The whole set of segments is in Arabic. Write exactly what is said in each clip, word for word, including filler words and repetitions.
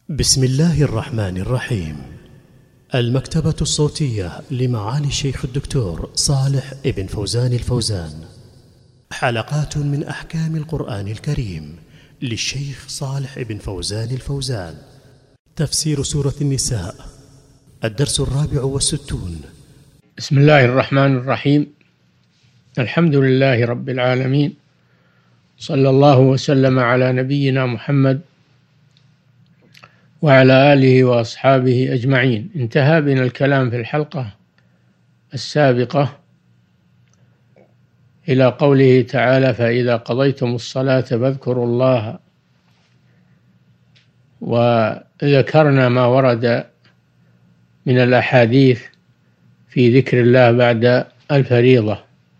بسم الله الرحمن الرحيم. المكتبة الصوتية لمعالي الشيخ الدكتور صالح ابن فوزان الفوزان، حلقات من أحكام القرآن الكريم للشيخ صالح ابن فوزان الفوزان. تفسير سورة النساء، الدرس الرابع والستون. بسم الله الرحمن الرحيم. الحمد لله رب العالمين، صلى الله وسلم على نبينا محمد وعلى آله وأصحابه أجمعين. انتهى بنا الكلام في الحلقة السابقة إلى قوله تعالى: فإذا قضيتم الصلاة فاذكروا الله، وذكرنا ما ورد من الأحاديث في ذكر الله بعد الفريضة.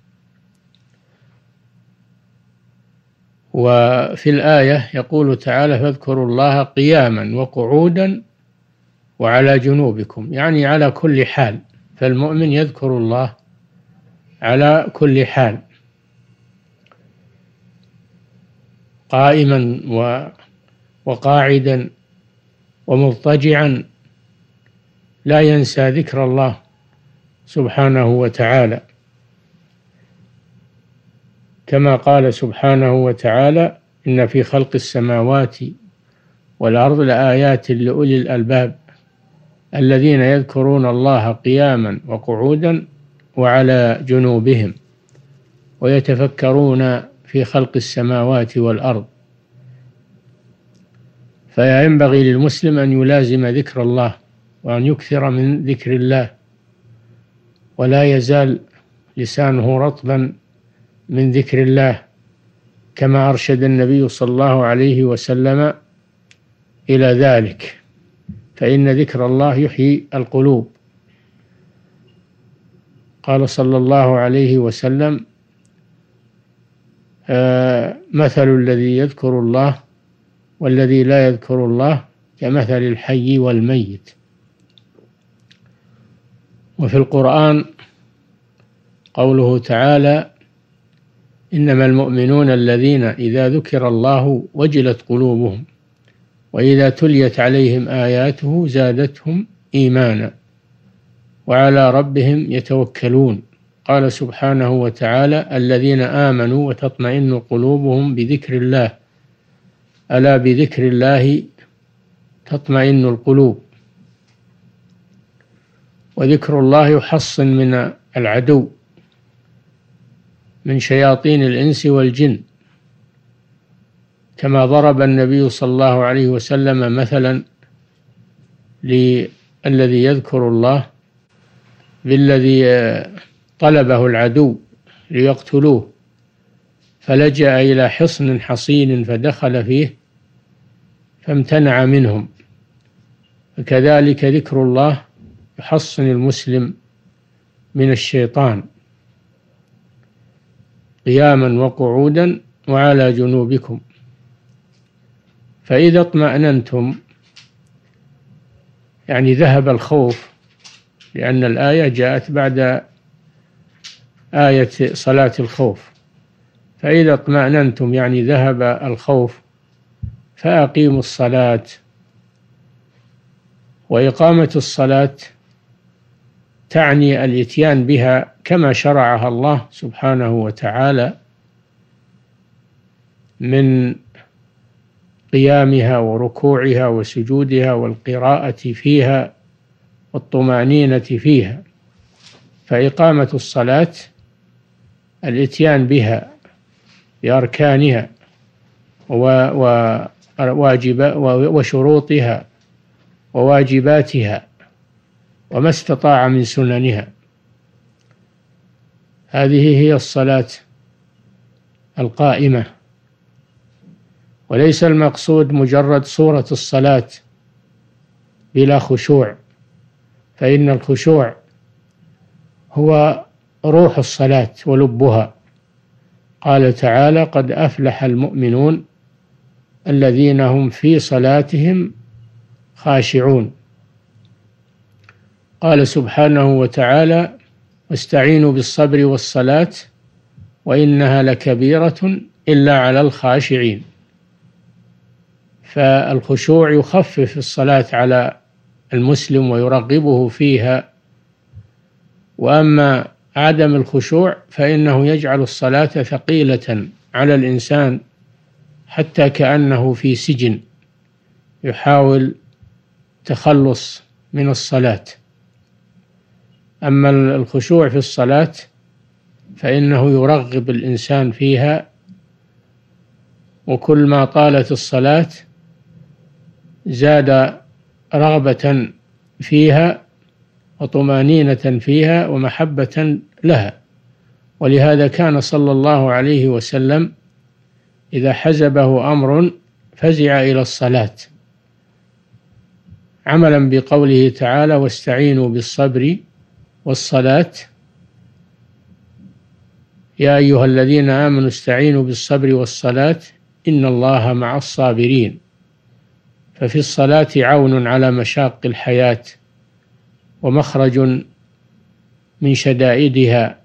وفي الآية يقول تعالى: فاذكروا الله قياما وقعودا وعلى جنوبكم، يعني على كل حال، فالمؤمن يذكر الله على كل حال، قائما وقاعدا ومضطجعا، لا ينسى ذكر الله سبحانه وتعالى، كما قال سبحانه وتعالى: إن في خلق السماوات والأرض لآيات لأولي الألباب الذين يذكرون الله قياما وقعودا وعلى جنوبهم ويتفكرون في خلق السماوات والأرض. فينبغي للمسلم أن يلازم ذكر الله وأن يكثر من ذكر الله، ولا يزال لسانه رطبا من ذكر الله، كما أرشد النبي صلى الله عليه وسلم إلى ذلك، فإن ذكر الله يحيي القلوب. قال صلى الله عليه وسلم: آه مثل الذي يذكر الله والذي لا يذكر الله كمثل الحي والميت. وفي القرآن قوله تعالى: إنما المؤمنون الذين إذا ذكر الله وجلت قلوبهم وإذا تليت عليهم آياته زادتهم إيمانا وعلى ربهم يتوكلون. قال سبحانه وتعالى: الذين آمنوا وتطمئن قلوبهم بذكر الله، ألا بذكر الله تطمئن القلوب. وذكر الله يحصن من العدو من شياطين الإنس والجن، كما ضرب النبي صلى الله عليه وسلم مثلا للذي يذكر الله بالذي طلبه العدو ليقتلوه، فلجأ إلى حصن حصين فدخل فيه فامتنع منهم. فكذلك ذكر الله يحصن المسلم من الشيطان، قياما وقعودا وعلى جنوبكم. فإذا اطمأننتم يعني ذهب الخوف، لأن الآية جاءت بعد آية صلاة الخوف. فإذا اطمأننتم يعني ذهب الخوف فأقيموا الصلاة. وإقامة الصلاة تعني الإتيان بها كما شرعها الله سبحانه وتعالى، من قيامها وركوعها وسجودها والقراءة فيها والطمأنينة فيها. فإقامة الصلاة الإتيان بها بأركانها وشروطها وواجباتها وما استطاع من سننها. هذه هي الصلاة القائمة، وليس المقصود مجرد صورة الصلاة بلا خشوع، فإن الخشوع هو روح الصلاة ولبها. قال تعالى: قد أفلح المؤمنون الذين هم في صلاتهم خاشعون. قال سبحانه وتعالى: واستعينوا بالصبر والصلاة وإنها لكبيرة إلا على الخاشعين. فالخشوع يخفف الصلاة على المسلم ويرغبه فيها، وأما عدم الخشوع فإنه يجعل الصلاة ثقيلة على الإنسان حتى كأنه في سجن يحاول تخلص من الصلاة. أما الخشوع في الصلاة فإنه يرغب الإنسان فيها، وكل ما طالت الصلاة زاد رغبة فيها وطمأنينة فيها ومحبة لها. ولهذا كان صلى الله عليه وسلم إذا حزبه أمر فزع إلى الصلاة، عملا بقوله تعالى: واستعينوا بالصبر والصلاة، يا أيها الذين آمنوا استعينوا بالصبر والصلاة إن الله مع الصابرين. ففي الصلاة عون على مشاق الحياة ومخرج من شدائدها.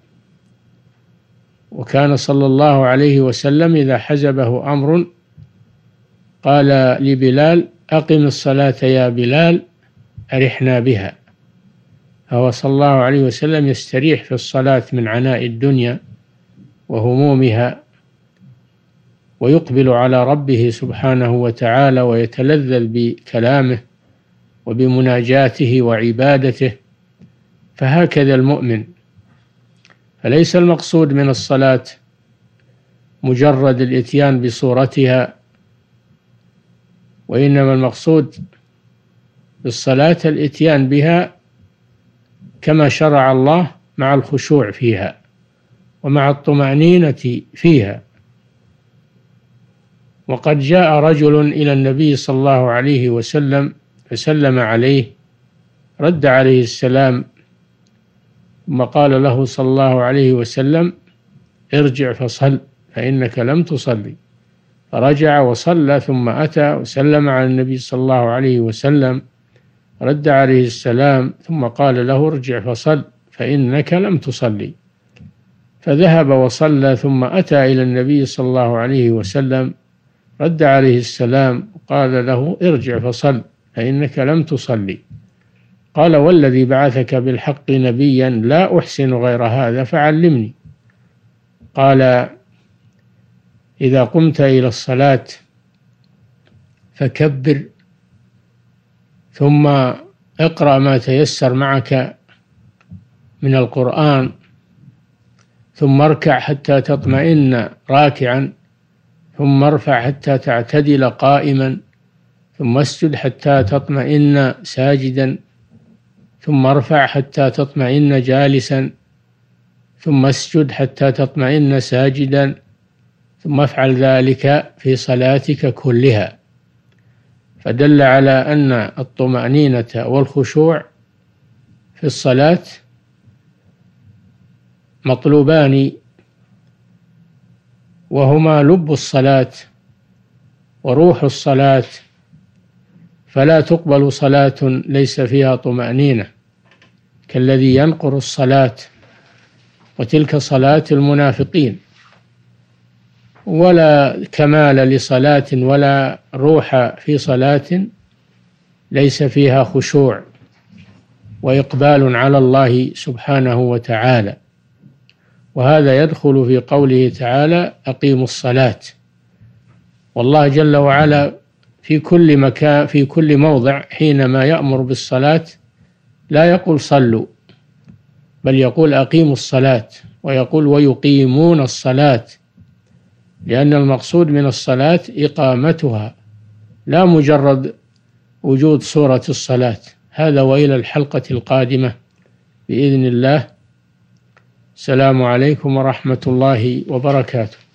وكان صلى الله عليه وسلم إذا حزبه أمر قال لبلال: أقم الصلاة يا بلال أرحنا بها. فهو صلى الله عليه وسلم يستريح في الصلاة من عناء الدنيا وهمومها، ويقبل على ربه سبحانه وتعالى ويتلذذ بكلامه وبمناجاته وعبادته. فهكذا المؤمن. فليس المقصود من الصلاة مجرد الإتيان بصورتها، وإنما المقصود بالصلاة الإتيان بها كما شرع الله مع الخشوع فيها ومع الطمأنينة فيها. وقد جاء رجل إلى النبي صلى الله عليه وسلم فسلم عليه، رد عليه السلام، ثم قال له صلى الله عليه وسلم: ارجع فصل فإنك لم تصلي. فرجع وصلى، ثم أتى وسلم على النبي صلى الله عليه وسلم، رد عليه السلام، ثم قال له: ارجع فصل فإنك لم تصلي. فذهب وصلى، ثم أتى إلى النبي صلى الله عليه وسلم، رد عليه السلام وقال له: ارجع فصل فإنك لم تصلي. قال: والذي بعثك بالحق نبيا لا أحسن غير هذا فعلمني. قال: إذا قمت إلى الصلاة فكبر، ثم اقرأ ما تيسر معك من القرآن، ثم اركع حتى تطمئن راكعا، ثم ارفع حتى تعتدل قائما، ثم اسجد حتى تطمئن ساجدا، ثم ارفع حتى تطمئن جالسا، ثم اسجد حتى تطمئن ساجدا، ثم افعل ذلك في صلاتك كلها. فدل على أن الطمأنينة والخشوع في الصلاة مطلوبان، وهما لب الصلاة وروح الصلاة، فلا تقبل صلاة ليس فيها طمأنينة، كالذي ينقر الصلاة، وتلك صلاة المنافقين. ولا كمال لصلاة ولا روح في صلاة ليس فيها خشوع وإقبال على الله سبحانه وتعالى. وهذا يدخل في قوله تعالى: أقيموا الصلاة. والله جل وعلا في كل مكان في كل موضع حينما يأمر بالصلاة لا يقول صلوا، بل يقول أقيموا الصلاة، ويقول ويقيمون الصلاة، لأن المقصود من الصلاة إقامتها لا مجرد وجود صورة الصلاة. هذا، وإلى الحلقة القادمة بإذن الله. السلام عليكم ورحمة الله وبركاته.